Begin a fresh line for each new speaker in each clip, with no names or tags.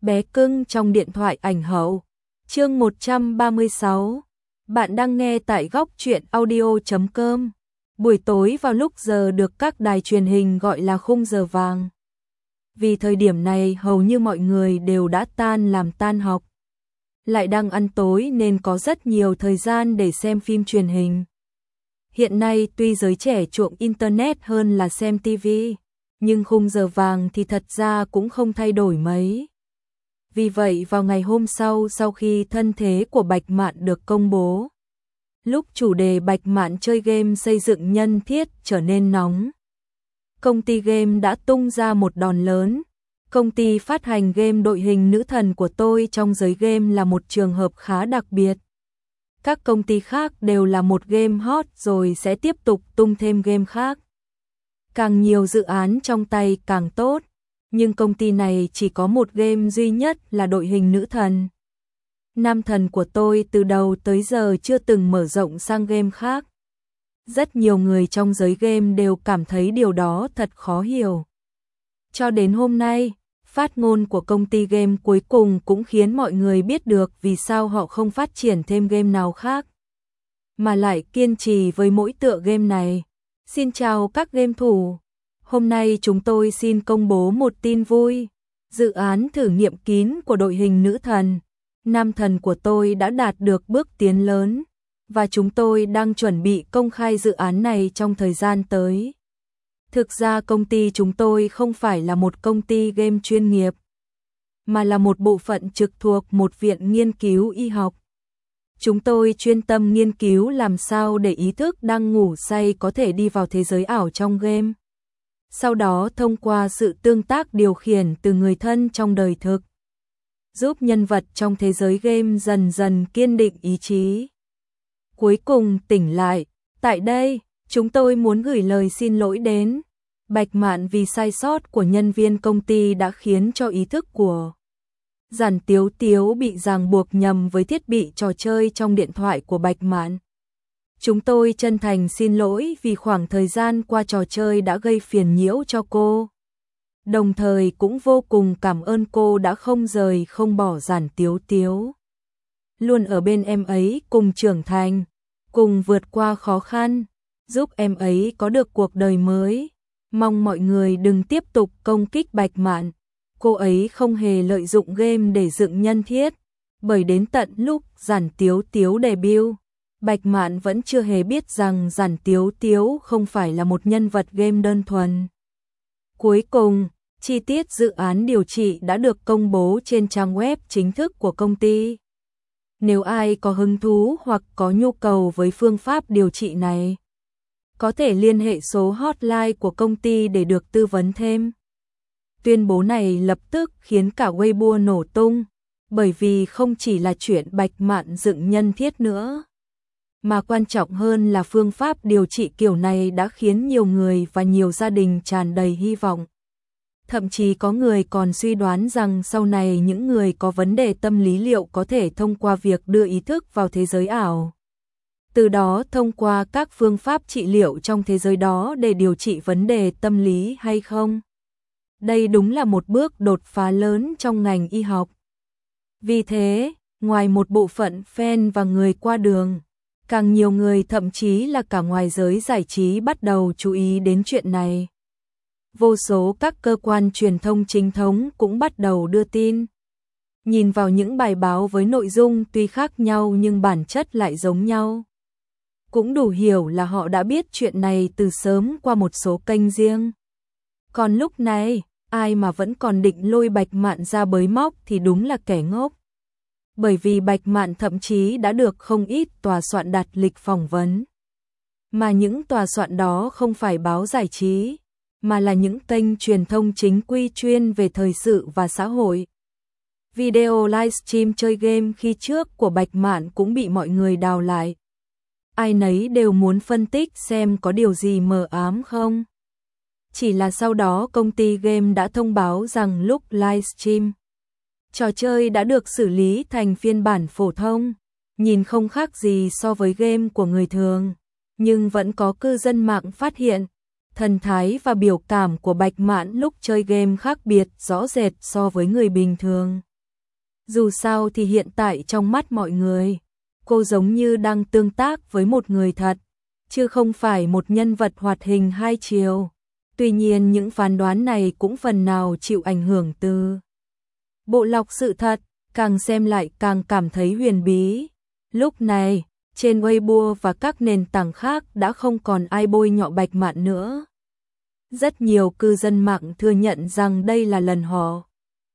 Bé cưng trong điện thoại ảnh hậu. Chương 136. Bạn đang nghe tại góc truyện audio.com. Buổi tối vào lúc giờ được các đài truyền hình gọi là khung giờ vàng. Vì thời điểm này hầu như mọi người đều đã tan học. Lại đang ăn tối nên có rất nhiều thời gian để xem phim truyền hình. Hiện nay tuy giới trẻ chuộng internet hơn là xem TV, nhưng khung giờ vàng thì thật ra cũng không thay đổi mấy. Vì vậy vào ngày hôm sau khi thân thế của Bạch Mạn được công bố, lúc chủ đề Bạch Mạn chơi game xây dựng nhân thiết trở nên nóng, công ty game đã tung ra một đòn lớn. Công ty phát hành game Đội hình nữ thần của tôi trong giới game là một trường hợp khá đặc biệt. Các công ty khác đều là một game hot rồi sẽ tiếp tục tung thêm game khác. Càng nhiều dự án trong tay càng tốt, nhưng công ty này chỉ có một game duy nhất là Đội hình nữ thần. Nam thần của tôi từ đầu tới giờ chưa từng mở rộng sang game khác. Rất nhiều người trong giới game đều cảm thấy điều đó thật khó hiểu. Cho đến hôm nay, phát ngôn của công ty game cuối cùng cũng khiến mọi người biết được vì sao họ không phát triển thêm game nào khác, mà lại kiên trì với mỗi tựa game này. Xin chào các game thủ. Hôm nay chúng tôi xin công bố một tin vui. Dự án thử nghiệm kín của Đội hình nữ thần, Nam thần của tôi đã đạt được bước tiến lớn, và chúng tôi đang chuẩn bị công khai dự án này trong thời gian tới. Thực ra công ty chúng tôi không phải là một công ty game chuyên nghiệp, mà là một bộ phận trực thuộc một viện nghiên cứu y học. Chúng tôi chuyên tâm nghiên cứu làm sao để ý thức đang ngủ say có thể đi vào thế giới ảo trong game. Sau đó thông qua sự tương tác điều khiển từ người thân trong đời thực, giúp nhân vật trong thế giới game dần dần kiên định ý chí, cuối cùng tỉnh lại. Tại đây, chúng tôi muốn gửi lời xin lỗi đến Bạch Mạn vì sai sót của nhân viên công ty đã khiến cho ý thức của Giản Tiếu Tiếu bị ràng buộc nhầm với thiết bị trò chơi trong điện thoại của Bạch Mạn. Chúng tôi chân thành xin lỗi vì khoảng thời gian qua trò chơi đã gây phiền nhiễu cho cô. Đồng thời cũng vô cùng cảm ơn cô đã không rời không bỏ Giản Tiếu Tiếu. Luôn ở bên em ấy cùng trưởng thành, cùng vượt qua khó khăn, giúp em ấy có được cuộc đời mới. Mong mọi người đừng tiếp tục công kích Bạch Mạn. Cô ấy không hề lợi dụng game để dựng nhân thiết, bởi đến tận lúc Giản Tiếu Tiếu debut, Bạch Mạn vẫn chưa hề biết rằng Giản Tiếu Tiếu không phải là một nhân vật game đơn thuần. Cuối cùng, chi tiết dự án điều trị đã được công bố trên trang web chính thức của công ty. Nếu ai có hứng thú hoặc có nhu cầu với phương pháp điều trị này, có thể liên hệ số hotline của công ty để được tư vấn thêm. Tuyên bố này lập tức khiến cả Weibo nổ tung, bởi vì không chỉ là chuyện Bạch Mạn dựng nhân thiết nữa, mà quan trọng hơn là phương pháp điều trị kiểu này đã khiến nhiều người và nhiều gia đình tràn đầy hy vọng. Thậm chí có người còn suy đoán rằng sau này những người có vấn đề tâm lý liệu có thể thông qua việc đưa ý thức vào thế giới ảo, từ đó thông qua các phương pháp trị liệu trong thế giới đó để điều trị vấn đề tâm lý hay không. Đây đúng là một bước đột phá lớn trong ngành y học. Vì thế, ngoài một bộ phận fan và người qua đường, càng nhiều người thậm chí là cả ngoài giới giải trí bắt đầu chú ý đến chuyện này. Vô số các cơ quan truyền thông chính thống cũng bắt đầu đưa tin. Nhìn vào những bài báo với nội dung tuy khác nhau nhưng bản chất lại giống nhau, cũng đủ hiểu là họ đã biết chuyện này từ sớm qua một số kênh riêng. Còn lúc này, ai mà vẫn còn định lôi Bạch Mạn ra bới móc thì đúng là kẻ ngốc. Bởi vì Bạch Mạn thậm chí đã được không ít tòa soạn đặt lịch phỏng vấn. Mà những tòa soạn đó không phải báo giải trí, mà là những kênh truyền thông chính quy chuyên về thời sự và xã hội. Video livestream chơi game khi trước của Bạch Mạn cũng bị mọi người đào lại. Ai nấy đều muốn phân tích xem có điều gì mờ ám không. Chỉ là sau đó công ty game đã thông báo rằng lúc livestream, trò chơi đã được xử lý thành phiên bản phổ thông, nhìn không khác gì so với game của người thường, nhưng vẫn có cư dân mạng phát hiện thần thái và biểu cảm của Bạch Mạn lúc chơi game khác biệt rõ rệt so với người bình thường. Dù sao thì hiện tại trong mắt mọi người, cô giống như đang tương tác với một người thật, chứ không phải một nhân vật hoạt hình hai chiều. Tuy nhiên những phán đoán này cũng phần nào chịu ảnh hưởng từ bộ lọc sự thật, càng xem lại càng cảm thấy huyền bí. Lúc này, trên Weibo và các nền tảng khác đã không còn ai bôi nhọ Bạch Mạn nữa. Rất nhiều cư dân mạng thừa nhận rằng đây là lần họ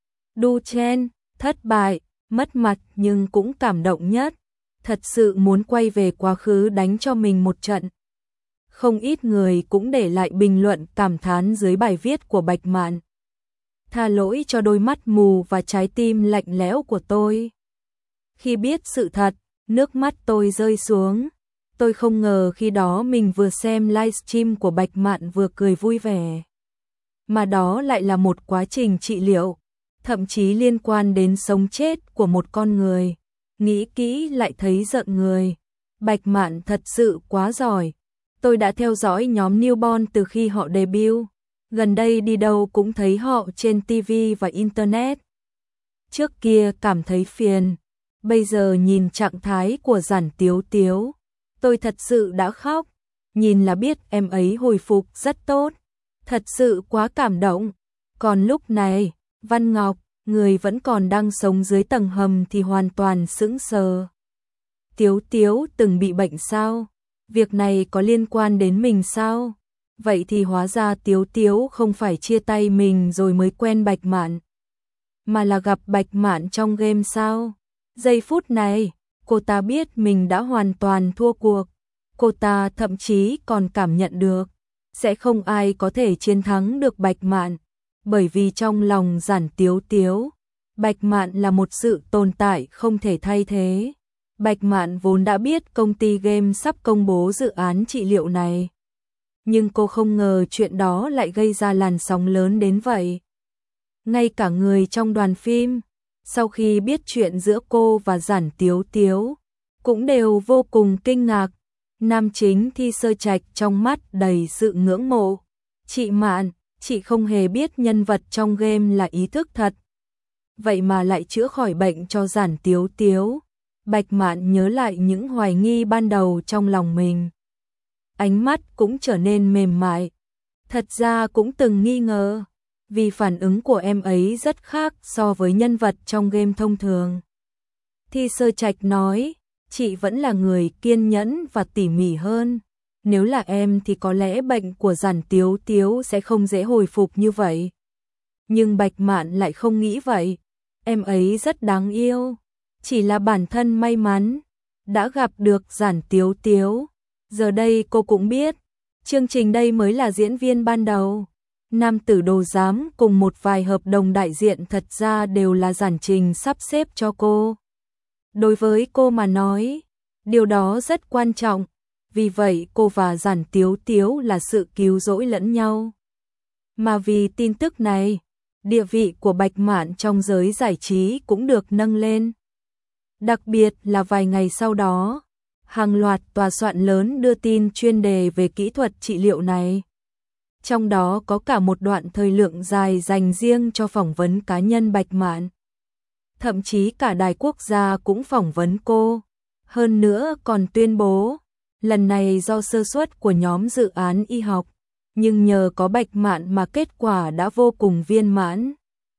đu chen, thất bại, mất mặt nhưng cũng cảm động nhất. Thật sự muốn quay về quá khứ đánh cho mình một trận. Không ít người cũng để lại bình luận cảm thán dưới bài viết của Bạch Mạn. Tha lỗi cho đôi mắt mù và trái tim lạnh lẽo của tôi. Khi biết sự thật, nước mắt tôi rơi xuống. Tôi không ngờ khi đó mình vừa xem livestream của Bạch Mạn vừa cười vui vẻ. Mà đó lại là một quá trình trị liệu, thậm chí liên quan đến sống chết của một con người. Nghĩ kỹ lại thấy giận người. Bạch Mạn thật sự quá giỏi. Tôi đã theo dõi nhóm Newborn từ khi họ debut. Gần đây đi đâu cũng thấy họ trên TV và Internet. Trước kia cảm thấy phiền. Bây giờ nhìn trạng thái của Giản Tiếu Tiếu, tôi thật sự đã khóc. Nhìn là biết em ấy hồi phục rất tốt. Thật sự quá cảm động. Còn lúc này, Văn Ngọc, người vẫn còn đang sống dưới tầng hầm thì hoàn toàn sững sờ. Tiếu Tiếu từng bị bệnh sao? Việc này có liên quan đến mình sao? Vậy thì hóa ra Tiếu Tiếu không phải chia tay mình rồi mới quen Bạch Mạn, mà là gặp Bạch Mạn trong game sao? Giây phút này, cô ta biết mình đã hoàn toàn thua cuộc. Cô ta thậm chí còn cảm nhận được sẽ không ai có thể chiến thắng được Bạch Mạn, bởi vì trong lòng Giản Tiếu Tiếu, Bạch Mạn là một sự tồn tại không thể thay thế. Bạch Mạn vốn đã biết công ty game sắp công bố dự án trị liệu này, nhưng cô không ngờ chuyện đó lại gây ra làn sóng lớn đến vậy. Ngay cả người trong đoàn phim, sau khi biết chuyện giữa cô và Giản Tiếu Tiếu, cũng đều vô cùng kinh ngạc. Nam chính Thi Sơ Trạch trong mắt đầy sự ngưỡng mộ. Chị Mạn, chị không hề biết nhân vật trong game là ý thức thật. Vậy mà lại chữa khỏi bệnh cho Giản Tiếu Tiếu. Bạch Mạn nhớ lại những hoài nghi ban đầu trong lòng mình. Ánh mắt cũng trở nên mềm mại. Thật ra cũng từng nghi ngờ, vì phản ứng của em ấy rất khác so với nhân vật trong game thông thường. Thi Sơ Trạch nói, chị vẫn là người kiên nhẫn và tỉ mỉ hơn. Nếu là em thì có lẽ bệnh của Giản Tiếu Tiếu sẽ không dễ hồi phục như vậy. Nhưng Bạch Mạn lại không nghĩ vậy. Em ấy rất đáng yêu. Chỉ là bản thân may mắn đã gặp được Giản Tiếu Tiếu. Giờ đây cô cũng biết, chương trình đây mới là diễn viên ban đầu. Nam tử đồ giám cùng một vài hợp đồng đại diện thật ra đều là Giản Trình sắp xếp cho cô. Đối với cô mà nói, điều đó rất quan trọng. Vì vậy cô và Giản Tiếu Tiếu là sự cứu rỗi lẫn nhau. Mà vì tin tức này, địa vị của Bạch Mạn trong giới giải trí cũng được nâng lên. Đặc biệt là vài ngày sau đó, hàng loạt tòa soạn lớn đưa tin chuyên đề về kỹ thuật trị liệu này. Trong đó có cả một đoạn thời lượng dài dành riêng cho phỏng vấn cá nhân Bạch Mạn. Thậm chí cả đài quốc gia cũng phỏng vấn cô. Hơn nữa còn tuyên bố, lần này do sơ suất của nhóm dự án y học, nhưng nhờ có Bạch Mạn mà kết quả đã vô cùng viên mãn.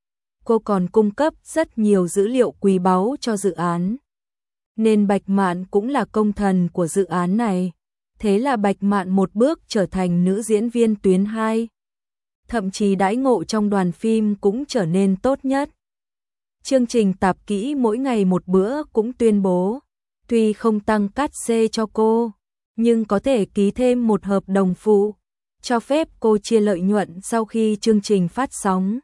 Cô còn cung cấp rất nhiều dữ liệu quý báu cho dự án. Nên Bạch Mạn cũng là công thần của dự án này. Thế là Bạch Mạn một bước trở thành nữ diễn viên tuyến 2. Thậm chí đãi ngộ trong đoàn phim cũng trở nên tốt nhất. Chương trình tạp kỹ mỗi ngày một bữa cũng tuyên bố, tuy không tăng cát xê cho cô, nhưng có thể ký thêm một hợp đồng phụ, cho phép cô chia lợi nhuận sau khi chương trình phát sóng.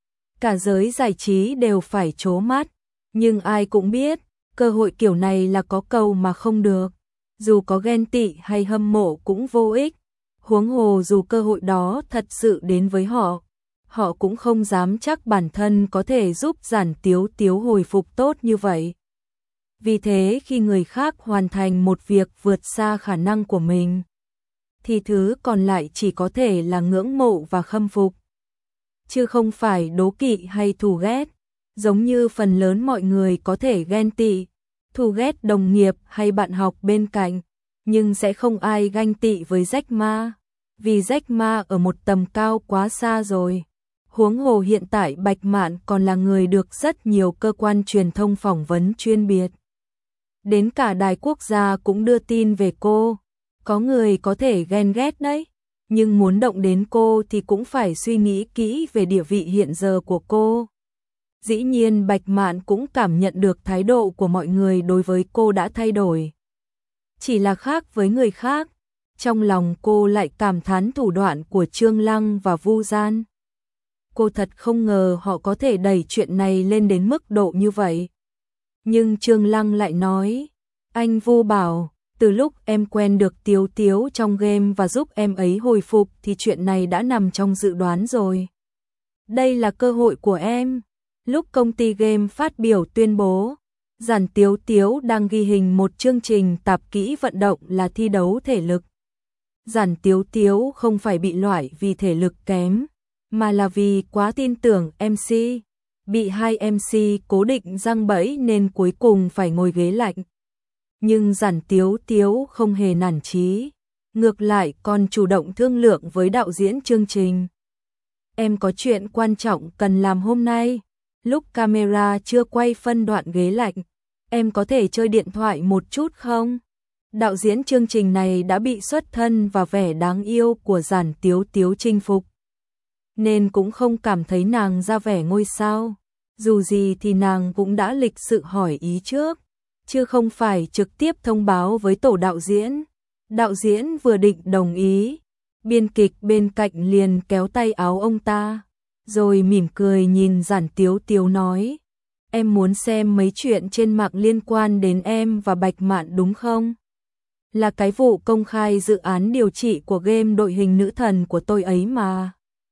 Cả giới giải trí đều phải trố mắt, nhưng ai cũng biết, cơ hội kiểu này là có cầu mà không được. Dù có ghen tị hay hâm mộ cũng vô ích. Huống hồ dù cơ hội đó thật sự đến với họ, họ cũng không dám chắc bản thân có thể giúp Giản Tiếu Tiếu hồi phục tốt như vậy. Vì thế khi người khác hoàn thành một việc vượt xa khả năng của mình, thì thứ còn lại chỉ có thể là ngưỡng mộ và khâm phục, chứ không phải đố kỵ hay thù ghét. Giống như phần lớn mọi người có thể ghen tị, thù ghét đồng nghiệp hay bạn học bên cạnh, nhưng sẽ không ai ganh tị với Jack Ma, vì Jack Ma ở một tầm cao quá xa rồi. Huống hồ hiện tại Bạch Mạn còn là người được rất nhiều cơ quan truyền thông phỏng vấn chuyên biệt. Đến cả đài quốc gia cũng đưa tin về cô. Có người có thể ghen ghét đấy, nhưng muốn động đến cô thì cũng phải suy nghĩ kỹ về địa vị hiện giờ của cô. Dĩ nhiên Bạch Mạn cũng cảm nhận được thái độ của mọi người đối với cô đã thay đổi. Chỉ là khác với người khác, trong lòng cô lại cảm thán thủ đoạn của Trương Lăng và Vu Gian. Cô thật không ngờ họ có thể đẩy chuyện này lên đến mức độ như vậy. Nhưng Trương Lăng lại nói, anh Vu bảo, từ lúc em quen được Tiếu Tiếu trong game và giúp em ấy hồi phục thì chuyện này đã nằm trong dự đoán rồi. Đây là cơ hội của em. Lúc công ty game phát biểu tuyên bố, Giản Tiếu Tiếu đang ghi hình một chương trình tạp kỹ vận động là thi đấu thể lực. Giản Tiếu Tiếu không phải bị loại vì thể lực kém, mà là vì quá tin tưởng MC. Bị hai MC cố định giăng bẫy nên cuối cùng phải ngồi ghế lạnh. Nhưng Giản Tiếu Tiếu không hề nản chí, ngược lại còn chủ động thương lượng với đạo diễn chương trình. Em có chuyện quan trọng cần làm hôm nay. Lúc camera chưa quay phân đoạn ghế lạnh, em có thể chơi điện thoại một chút không? Đạo diễn chương trình này đã bị xuất thân và vẻ đáng yêu của Giản Tiếu Tiếu chinh phục, nên cũng không cảm thấy nàng ra vẻ ngôi sao. Dù gì thì nàng cũng đã lịch sự hỏi ý trước, chứ không phải trực tiếp thông báo với tổ đạo diễn. Đạo diễn vừa định đồng ý, biên kịch bên cạnh liền kéo tay áo ông ta, rồi mỉm cười nhìn Giản Tiếu Tiếu nói, em muốn xem mấy chuyện trên mạng liên quan đến em và Bạch Mạn đúng không? Là cái vụ công khai dự án điều trị của game đội hình nữ thần của tôi ấy mà.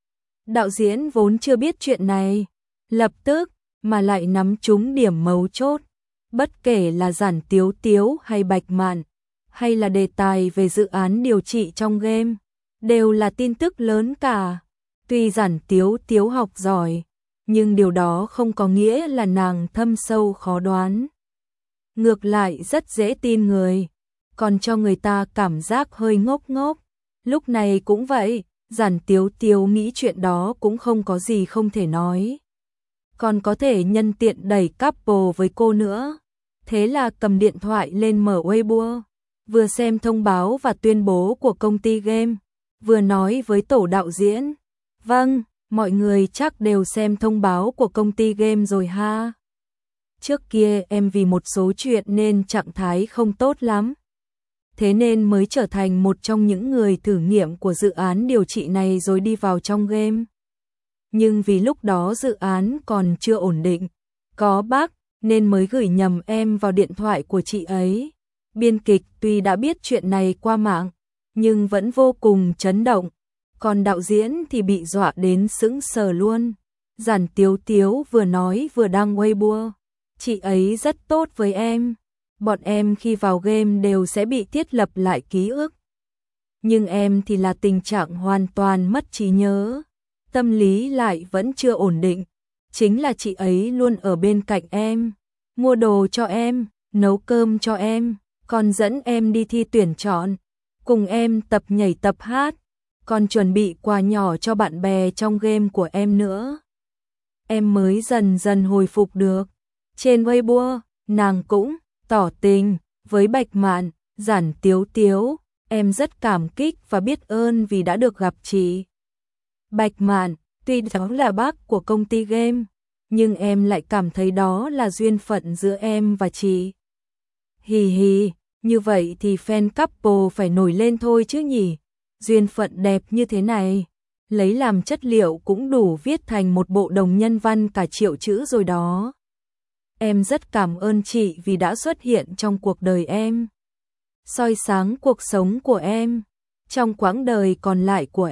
Đạo diễn vốn chưa biết chuyện này, lập tức mà lại nắm trúng điểm mấu chốt. Bất kể là Giản Tiếu Tiếu hay Bạch Mạn, hay là đề tài về dự án điều trị trong game, đều là tin tức lớn cả. Tuy Giản Tiếu Tiếu học giỏi, nhưng điều đó không có nghĩa là nàng thâm sâu khó đoán. Ngược lại rất dễ tin người, còn cho người ta cảm giác hơi ngốc ngốc. Lúc này cũng vậy, Giản Tiếu Tiếu nghĩ chuyện đó cũng không có gì không thể nói. Còn có thể nhân tiện đẩy couple với cô nữa. Thế là cầm điện thoại lên mở Weibo, vừa xem thông báo và tuyên bố của công ty game, vừa nói với tổ đạo diễn. Vâng, mọi người chắc đều xem thông báo của công ty game rồi ha. Trước kia em vì một số chuyện nên trạng thái không tốt lắm, thế nên mới trở thành một trong những người thử nghiệm của dự án điều trị này rồi đi vào trong game. Nhưng vì lúc đó dự án còn chưa ổn định, có bug, nên mới gửi nhầm em vào điện thoại của chị ấy. Biên kịch tuy đã biết chuyện này qua mạng, nhưng vẫn vô cùng chấn động. Còn đạo diễn thì bị dọa đến sững sờ luôn. Giản Tiếu Tiếu vừa nói vừa đăng Weibo. Chị ấy rất tốt với em. Bọn em khi vào game đều sẽ bị thiết lập lại ký ức. Nhưng em thì là tình trạng hoàn toàn mất trí nhớ. Tâm lý lại vẫn chưa ổn định. Chính là chị ấy luôn ở bên cạnh em, mua đồ cho em, nấu cơm cho em, còn dẫn em đi thi tuyển chọn, cùng em tập nhảy tập hát, còn chuẩn bị quà nhỏ cho bạn bè trong game của em nữa. Em mới dần dần hồi phục được. Trên Weibo, nàng cũng tỏ tình với Bạch Mạn. Giản Tiếu Tiếu, em rất cảm kích và biết ơn vì đã được gặp chị. Bạch Mạn, tuy đó là bác của công ty game, nhưng em lại cảm thấy đó là duyên phận giữa em và chị. Hì hì, như vậy thì fan couple phải nổi lên thôi chứ nhỉ. Duyên phận đẹp như thế này, lấy làm chất liệu cũng đủ viết thành một bộ đồng nhân văn cả triệu chữ rồi đó. Em rất cảm ơn chị vì đã xuất hiện trong cuộc đời em, soi sáng cuộc sống của em. Trong quãng đời còn lại của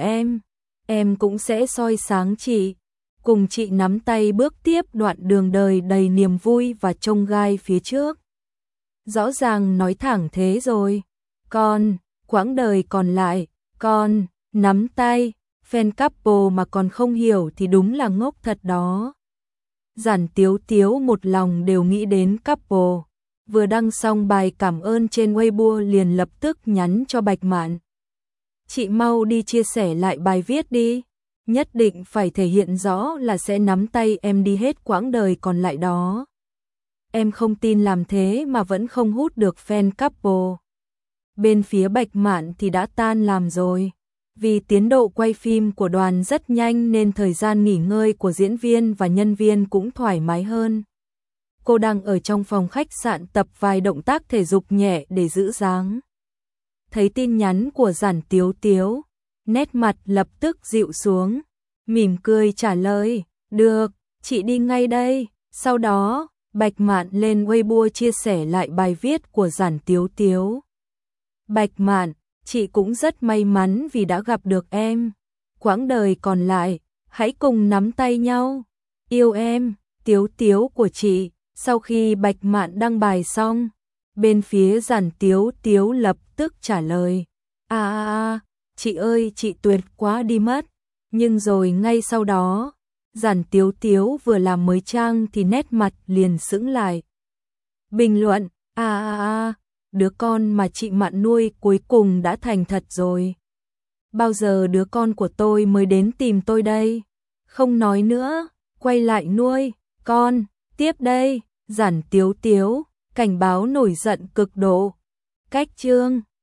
em cũng sẽ soi sáng chị, cùng chị nắm tay bước tiếp đoạn đường đời đầy niềm vui và chông gai phía trước. Rõ ràng nói thẳng thế rồi. Con, quãng đời còn lại, con, nắm tay, fan couple mà còn không hiểu thì đúng là ngốc thật đó. Giản Tiếu Tiếu một lòng đều nghĩ đến couple. Vừa đăng xong bài cảm ơn trên Weibo liền lập tức nhắn cho Bạch Mạn. Chị mau đi chia sẻ lại bài viết đi. Nhất định phải thể hiện rõ là sẽ nắm tay em đi hết quãng đời còn lại đó. Em không tin làm thế mà vẫn không hút được fan couple. Bên phía Bạch Mạn thì đã tan làm rồi. Vì tiến độ quay phim của đoàn rất nhanh nên thời gian nghỉ ngơi của diễn viên và nhân viên cũng thoải mái hơn. Cô đang ở trong phòng khách sạn tập vài động tác thể dục nhẹ để giữ dáng. Thấy tin nhắn của Giản Tiếu Tiếu, nét mặt lập tức dịu xuống, mỉm cười trả lời, được, chị đi ngay đây. Sau đó, Bạch Mạn lên Weibo chia sẻ lại bài viết của Giản Tiếu Tiếu. Bạch Mạn, chị cũng rất may mắn vì đã gặp được em. Quãng đời còn lại, hãy cùng nắm tay nhau. Yêu em, Tiếu Tiếu của chị. Sau khi Bạch Mạn đăng bài xong, bên phía Giản Tiếu Tiếu lập tức trả lời. Chị ơi, chị tuyệt quá đi mất. Nhưng rồi ngay sau đó, Giản Tiếu Tiếu vừa làm mới trang thì nét mặt liền sững lại. Bình luận, đứa con mà chị Mạn nuôi cuối cùng đã thành thật rồi. Bao giờ đứa con của tôi mới đến tìm tôi đây? Không nói nữa, quay lại nuôi con. Tiếp đây, Giản Tiếu Tiếu, cảnh báo nổi giận cực độ. Cách chương